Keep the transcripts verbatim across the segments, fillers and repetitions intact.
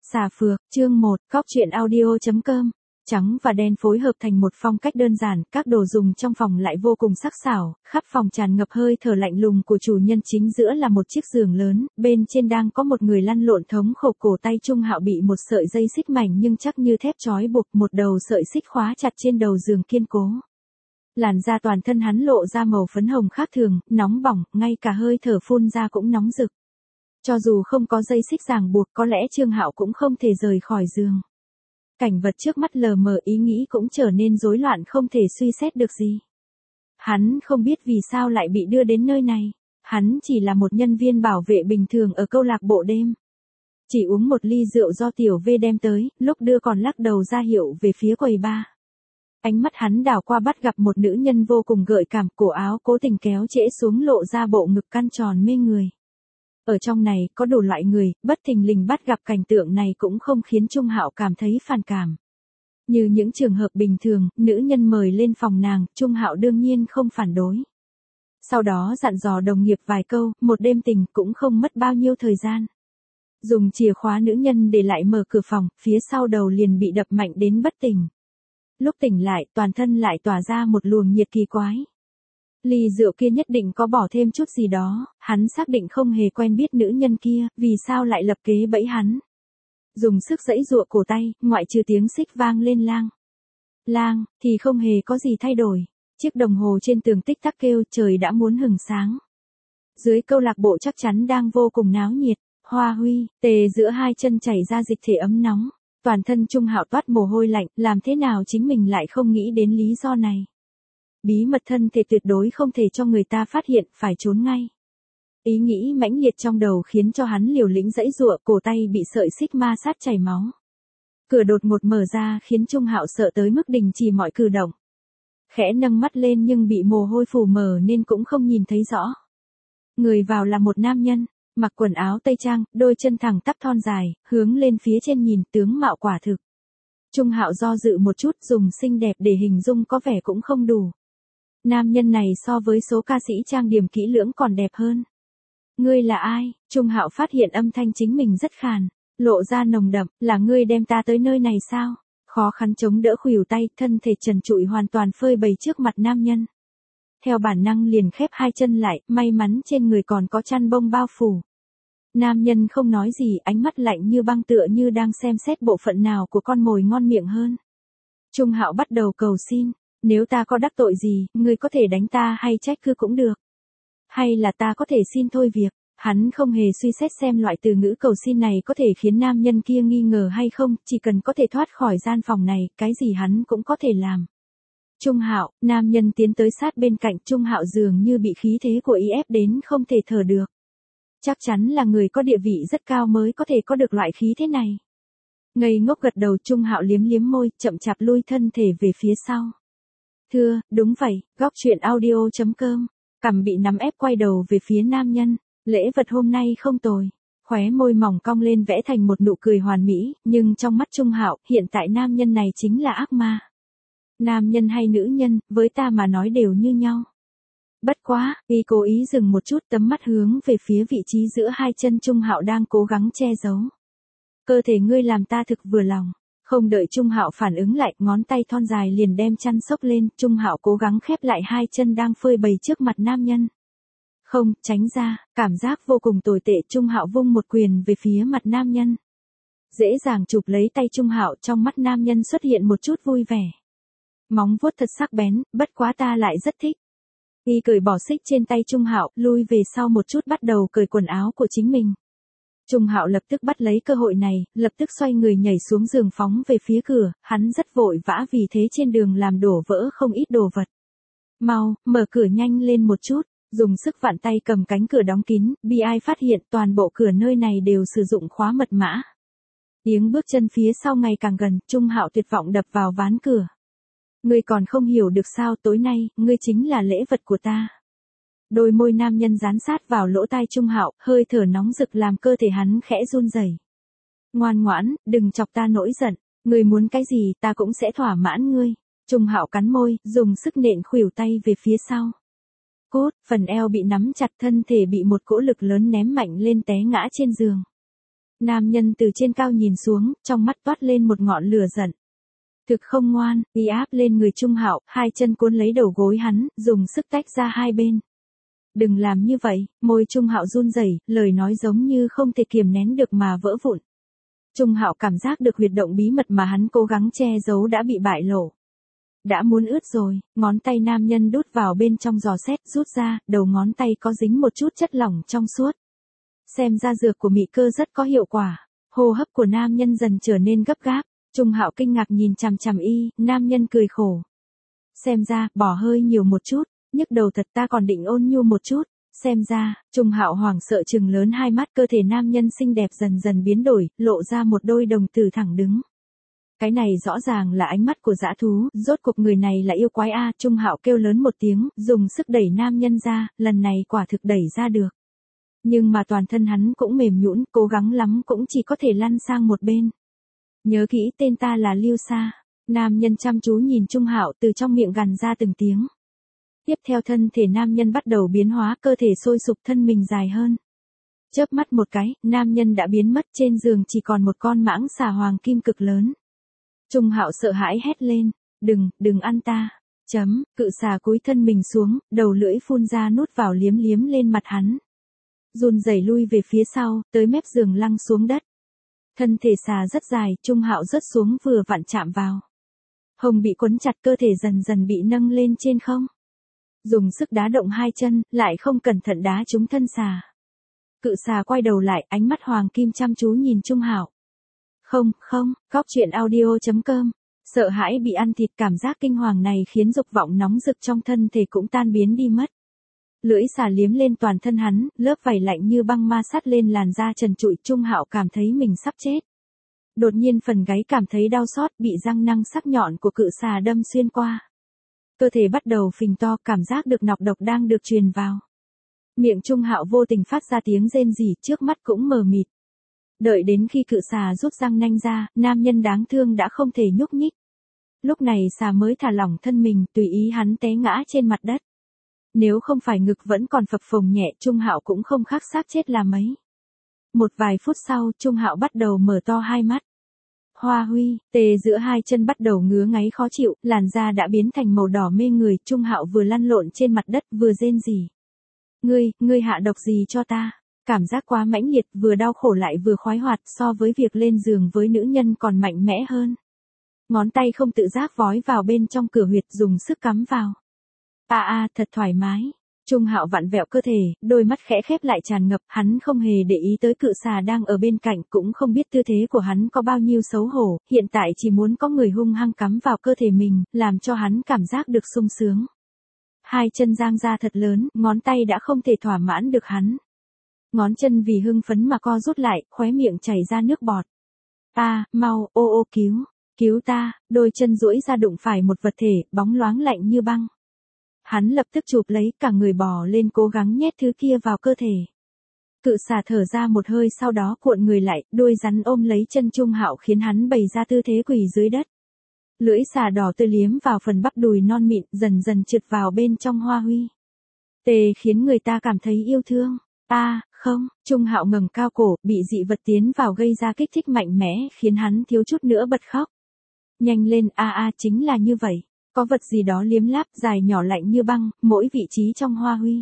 Xà Phược, chương một, cóc truyện audio chấm com. Trắng và đen phối hợp thành một phong cách đơn giản, các đồ dùng trong phòng lại vô cùng sắc sảo, khắp phòng tràn ngập hơi thở lạnh lùng của chủ nhân, chính giữa là một chiếc giường lớn, bên trên đang có một người lăn lộn thống khổ, cổ tay Trung Hạo bị một sợi dây xích mảnh nhưng chắc như thép trói buộc, một đầu sợi xích khóa chặt trên đầu giường kiên cố. Làn da toàn thân hắn lộ ra màu phấn hồng khác thường, nóng bỏng, ngay cả hơi thở phun ra cũng nóng rực. Cho dù không có dây xích ràng buộc, có lẽ Trương Hạo cũng không thể rời khỏi giường. Cảnh vật trước mắt lờ mờ, ý nghĩ cũng trở nên rối loạn, không thể suy xét được gì. Hắn không biết vì sao lại bị đưa đến nơi này. Hắn chỉ là một nhân viên bảo vệ bình thường ở câu lạc bộ đêm. Chỉ uống một ly rượu do Tiểu V đem tới, lúc đưa còn lắc đầu ra hiệu về phía quầy bar. Ánh mắt hắn đảo qua bắt gặp một nữ nhân vô cùng gợi cảm, cổ áo cố tình kéo trễ xuống lộ ra bộ ngực căn tròn mê người. Ở trong này có đủ loại người, bất thình lình bắt gặp cảnh tượng này cũng không khiến Trung Hạo cảm thấy phản cảm. Như những trường hợp bình thường, nữ nhân mời lên phòng nàng, Trung Hạo đương nhiên không phản đối. Sau đó dặn dò đồng nghiệp vài câu, một đêm tình cũng không mất bao nhiêu thời gian. Dùng chìa khóa nữ nhân để lại mở cửa phòng, phía sau đầu liền bị đập mạnh đến bất tỉnh. Lúc tỉnh lại, toàn thân lại tỏa ra một luồng nhiệt kỳ quái. Ly rượu kia nhất định có bỏ thêm chút gì đó, hắn xác định không hề quen biết nữ nhân kia, vì sao lại lập kế bẫy hắn. Dùng sức giãy giụa cổ tay, ngoại trừ tiếng xích vang lên lang. Lang, thì không hề có gì thay đổi. Chiếc đồng hồ trên tường tích tắc kêu, trời đã muốn hừng sáng. Dưới câu lạc bộ chắc chắn đang vô cùng náo nhiệt, hoa huy, tề giữa hai chân chảy ra dịch thể ấm nóng. Toàn thân Trung Hạo toát mồ hôi lạnh, làm thế nào chính mình lại không nghĩ đến lý do này. Bí mật thân thể tuyệt đối không thể cho người ta phát hiện, phải trốn ngay. Ý nghĩ mãnh liệt trong đầu khiến cho hắn liều lĩnh giãy giụa, cổ tay bị sợi xích ma sát chảy máu. Cửa đột ngột mở ra khiến Trung Hạo sợ tới mức đình chỉ mọi cử động. Khẽ nâng mắt lên nhưng bị mồ hôi phủ mờ nên cũng không nhìn thấy rõ. Người vào là một nam nhân, mặc quần áo tây trang, đôi chân thẳng tắp thon dài, hướng lên phía trên nhìn, tướng mạo quả thực. Trung Hạo do dự một chút, dùng xinh đẹp để hình dung có vẻ cũng không đủ. Nam nhân này so với số ca sĩ trang điểm kỹ lưỡng còn đẹp hơn. Ngươi là ai? Trung Hạo phát hiện âm thanh chính mình rất khàn, lộ ra nồng đậm, là ngươi đem ta tới nơi này sao? Khó khăn chống đỡ khuỷu tay, thân thể trần trụi hoàn toàn phơi bày trước mặt nam nhân. Theo bản năng liền khép hai chân lại, may mắn trên người còn có chăn bông bao phủ. Nam nhân không nói gì, ánh mắt lạnh như băng, tựa như đang xem xét bộ phận nào của con mồi ngon miệng hơn. Trung Hạo bắt đầu cầu xin, nếu ta có đắc tội gì, ngươi có thể đánh ta hay trách cứ cũng được. Hay là ta có thể xin thôi việc. Hắn không hề suy xét xem loại từ ngữ cầu xin này có thể khiến nam nhân kia nghi ngờ hay không, chỉ cần có thể thoát khỏi gian phòng này, cái gì hắn cũng có thể làm. Trung Hạo, nam nhân tiến tới sát bên cạnh, Trung Hạo dường như bị khí thế của y ép đến không thể thở được. Chắc chắn là người có địa vị rất cao mới có thể có được loại khí thế này. Ngây ngốc gật đầu, Trung Hạo liếm liếm môi, chậm chạp lui thân thể về phía sau. Thưa, đúng vậy, góc truyện audio chấm com. Cằm bị nắm ép quay đầu về phía nam nhân, lễ vật hôm nay không tồi. Khóe môi mỏng cong lên vẽ thành một nụ cười hoàn mỹ, nhưng trong mắt Trung Hạo, hiện tại nam nhân này chính là ác ma. Nam nhân hay nữ nhân, với ta mà nói đều như nhau. Bất quá, y cố ý dừng một chút, tấm mắt hướng về phía vị trí giữa hai chân Trung Hạo đang cố gắng che giấu. Cơ thể ngươi làm ta thực vừa lòng. Không đợi Trung Hạo phản ứng lại, ngón tay thon dài liền đem chăn xốc lên, Trung Hạo cố gắng khép lại hai chân đang phơi bày trước mặt nam nhân. Không, tránh ra, cảm giác vô cùng tồi tệ, Trung Hạo vung một quyền về phía mặt nam nhân. Dễ dàng chụp lấy tay Trung Hạo, trong mắt nam nhân xuất hiện một chút vui vẻ. Móng vuốt thật sắc bén, bất quá ta lại rất thích. Y cởi bỏ xích trên tay Trung Hạo, lui về sau một chút, bắt đầu cởi quần áo của chính mình. Trung Hạo lập tức bắt lấy cơ hội này, lập tức xoay người nhảy xuống giường phóng về phía cửa, hắn rất vội vã vì thế trên đường làm đổ vỡ không ít đồ vật. Mau, mở cửa nhanh lên một chút, dùng sức vặn tay cầm cánh cửa đóng kín, bị ai phát hiện toàn bộ cửa nơi này đều sử dụng khóa mật mã. Tiếng bước chân phía sau ngày càng gần, Trung Hạo tuyệt vọng đập vào ván cửa. Ngươi còn không hiểu được sao, tối nay, ngươi chính là lễ vật của ta. Đôi môi nam nhân dán sát vào lỗ tai Trung Hạo, hơi thở nóng rực làm cơ thể hắn khẽ run rẩy. Ngoan ngoãn, đừng chọc ta nổi giận, ngươi muốn cái gì ta cũng sẽ thỏa mãn ngươi. Trung Hạo cắn môi, dùng sức nện khuỷu tay về phía sau. Cốt, phần eo bị nắm chặt, thân thể bị một cỗ lực lớn ném mạnh lên, té ngã trên giường. Nam nhân từ trên cao nhìn xuống, trong mắt toát lên một ngọn lửa giận. Thực không ngoan, y áp lên người Trung Hạo, hai chân cuốn lấy đầu gối hắn, dùng sức tách ra hai bên. Đừng làm như vậy, môi Trung Hạo run rẩy, lời nói giống như không thể kiềm nén được mà vỡ vụn. Trung Hạo cảm giác được huyệt động bí mật mà hắn cố gắng che giấu đã bị bại lộ. Đã muốn ướt rồi, ngón tay nam nhân đút vào bên trong giò xét, rút ra, đầu ngón tay có dính một chút chất lỏng trong suốt. Xem ra dược của mị cơ rất có hiệu quả. Hô hấp của nam nhân dần trở nên gấp gáp. Trung Hạo kinh ngạc nhìn chằm chằm y, nam nhân cười khổ. Xem ra, bỏ hơi nhiều một chút, nhức đầu thật, ta còn định ôn nhu một chút. Xem ra, Trung Hạo hoảng sợ trừng lớn hai mắt, cơ thể nam nhân xinh đẹp dần dần biến đổi, lộ ra một đôi đồng tử thẳng đứng. Cái này rõ ràng là ánh mắt của dã thú, rốt cuộc người này là yêu quái a. Trung Hạo kêu lớn một tiếng, dùng sức đẩy nam nhân ra, lần này quả thực đẩy ra được. Nhưng mà toàn thân hắn cũng mềm nhũn, cố gắng lắm cũng chỉ có thể lăn sang một bên. Nhớ kỹ, tên ta là Lưu Sa. Nam nhân chăm chú nhìn Trung Hạo, từ trong miệng gằn ra từng tiếng. Tiếp theo thân thể nam nhân bắt đầu biến hóa, cơ thể sôi sục, thân mình dài hơn. Chớp mắt một cái, nam nhân đã biến mất, trên giường chỉ còn một con mãng xà hoàng kim cực lớn. Trung Hạo sợ hãi hét lên, đừng, đừng ăn ta. Chấm, cự xà cúi thân mình xuống, đầu lưỡi phun ra nút vào liếm liếm lên mặt hắn. Run rẩy lui về phía sau, tới mép giường lăn xuống đất. Thân thể xà rất dài, Trung Hạo rớt xuống vừa vặn chạm vào. Hồng bị quấn chặt, cơ thể dần dần bị nâng lên trên không. Dùng sức đá động hai chân, lại không cẩn thận đá trúng thân xà. Cự xà quay đầu lại, ánh mắt hoàng kim chăm chú nhìn Trung Hạo. Không, không, Cóc Truyện Audio chấm com. Sợ hãi bị ăn thịt, cảm giác kinh hoàng này khiến dục vọng nóng rực trong thân thể cũng tan biến đi mất. Lưỡi xà liếm lên toàn thân hắn, lớp vảy lạnh như băng ma sát lên làn da trần trụi. Trung Hạo cảm thấy mình sắp chết. Đột nhiên phần gáy cảm thấy đau xót, bị răng nanh sắc nhọn của cự xà đâm xuyên qua. Cơ thể bắt đầu phình to, cảm giác được nọc độc đang được truyền vào. Miệng Trung Hạo vô tình phát ra tiếng rên rỉ, trước mắt cũng mờ mịt. Đợi đến khi cự xà rút răng nanh ra, nam nhân đáng thương đã không thể nhúc nhích. Lúc này xà mới thả lỏng thân mình, tùy ý hắn té ngã trên mặt đất. Nếu không phải ngực vẫn còn phập phồng nhẹ, Trung Hạo cũng không khác xác chết là mấy. Một vài phút sau, Trung Hạo bắt đầu mở to hai mắt. Hoa huy, tê giữa hai chân bắt đầu ngứa ngáy khó chịu, làn da đã biến thành màu đỏ mê người. Trung Hạo vừa lăn lộn trên mặt đất vừa rên rỉ. Ngươi, ngươi hạ độc gì cho ta? Cảm giác quá mãnh liệt, vừa đau khổ lại vừa khoái hoạt, so với việc lên giường với nữ nhân còn mạnh mẽ hơn. Ngón tay không tự giác vói vào bên trong cửa huyệt, dùng sức cắm vào. À à, thật thoải mái. Trung Hạo vặn vẹo cơ thể, đôi mắt khẽ khép lại tràn ngập, hắn không hề để ý tới cự xà đang ở bên cạnh, cũng không biết tư thế của hắn có bao nhiêu xấu hổ, hiện tại chỉ muốn có người hung hăng cắm vào cơ thể mình, làm cho hắn cảm giác được sung sướng. Hai chân giang ra thật lớn, ngón tay đã không thể thỏa mãn được hắn. Ngón chân vì hưng phấn mà co rút lại, khóe miệng chảy ra nước bọt. À, mau, ô ô cứu, cứu ta, đôi chân duỗi ra đụng phải một vật thể, bóng loáng lạnh như băng. Hắn lập tức chụp lấy, cả người bò lên cố gắng nhét thứ kia vào cơ thể. Cự xà thở ra một hơi, sau đó cuộn người lại, đuôi rắn ôm lấy chân Trung Hạo khiến hắn bày ra tư thế quỳ dưới đất. Lưỡi xà đỏ tươi liếm vào phần bắp đùi non mịn, dần dần trượt vào bên trong hoa huy. Tê khiến người ta cảm thấy yêu thương. A, à, không, Trung Hạo ngẩng cao cổ, bị dị vật tiến vào gây ra kích thích mạnh mẽ, khiến hắn thiếu chút nữa bật khóc. Nhanh lên, a a, chính là như vậy. Có vật gì đó liếm láp, dài nhỏ lạnh như băng, mỗi vị trí trong hoa huy.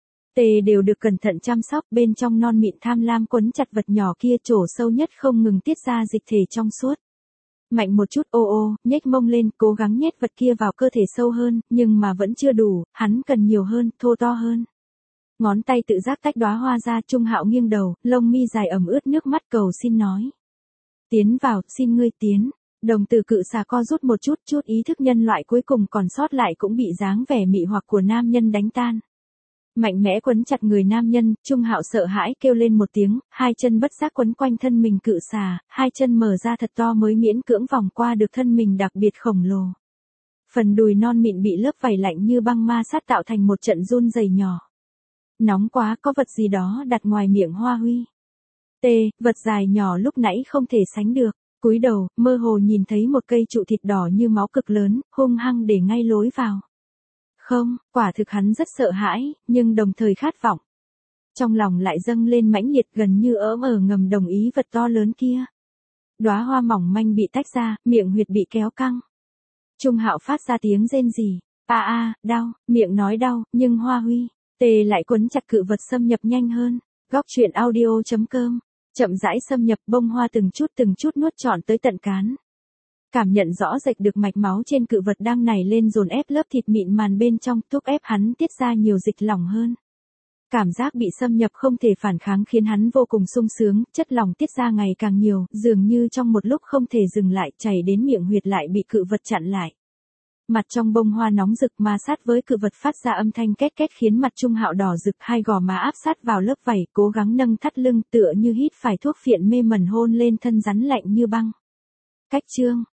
Tê đều được cẩn thận chăm sóc, bên trong non mịn tham lam quấn chặt vật nhỏ kia, chỗ sâu nhất không ngừng tiết ra dịch thể trong suốt. Mạnh một chút, ô ô, nhếch mông lên, cố gắng nhét vật kia vào cơ thể sâu hơn, nhưng mà vẫn chưa đủ, hắn cần nhiều hơn, thô to hơn. Ngón tay tự giác tách đóa hoa ra. Trung Hạo nghiêng đầu, lông mi dài ẩm ướt nước mắt cầu xin nói. Tiến vào, xin ngươi tiến. Đồng tử cự xà co rút một chút, chút ý thức nhân loại cuối cùng còn sót lại cũng bị dáng vẻ mị hoặc của nam nhân đánh tan. Mạnh mẽ quấn chặt người nam nhân, Trung Hạo sợ hãi kêu lên một tiếng, hai chân bất giác quấn quanh thân mình cự xà, hai chân mở ra thật to mới miễn cưỡng vòng qua được thân mình đặc biệt khổng lồ. Phần đùi non mịn bị lớp vảy lạnh như băng ma sát tạo thành một trận run rẩy nhỏ. Nóng quá, có vật gì đó đặt ngoài miệng hoa huy. T, vật dài nhỏ lúc nãy không thể sánh được. Cúi đầu, mơ hồ nhìn thấy một cây trụ thịt đỏ như máu cực lớn, hung hăng để ngay lối vào. Không, quả thực hắn rất sợ hãi, nhưng đồng thời khát vọng. trong lòng lại dâng lên mãnh liệt gần như ỡm ở ngầm đồng ý vật to lớn kia. Đóa hoa mỏng manh bị tách ra, miệng huyệt bị kéo căng. Trung Hạo phát ra tiếng rên rỉ, a a, đau, miệng nói đau, nhưng Hoa Huy, tê lại quấn chặt cự vật xâm nhập nhanh hơn. Góc truyện audio.com, chậm rãi xâm nhập bông hoa từng chút từng chút nuốt trọn tới tận cán. Cảm nhận rõ rệt được mạch máu trên cự vật đang nảy lên dồn ép lớp thịt mịn màn bên trong, thúc ép hắn tiết ra nhiều dịch lỏng hơn. Cảm giác bị xâm nhập không thể phản kháng khiến hắn vô cùng sung sướng, chất lỏng tiết ra ngày càng nhiều, dường như trong một lúc không thể dừng lại, chảy đến miệng huyệt lại bị cự vật chặn lại. Mặt trong bông hoa nóng rực ma sát với cự vật phát ra âm thanh két két khiến mặt Trung Hạo đỏ rực, hai gò má áp sát vào lớp vảy, cố gắng nâng thắt lưng tựa như hít phải thuốc phiện mê mẩn hôn lên thân rắn lạnh như băng. Cách chương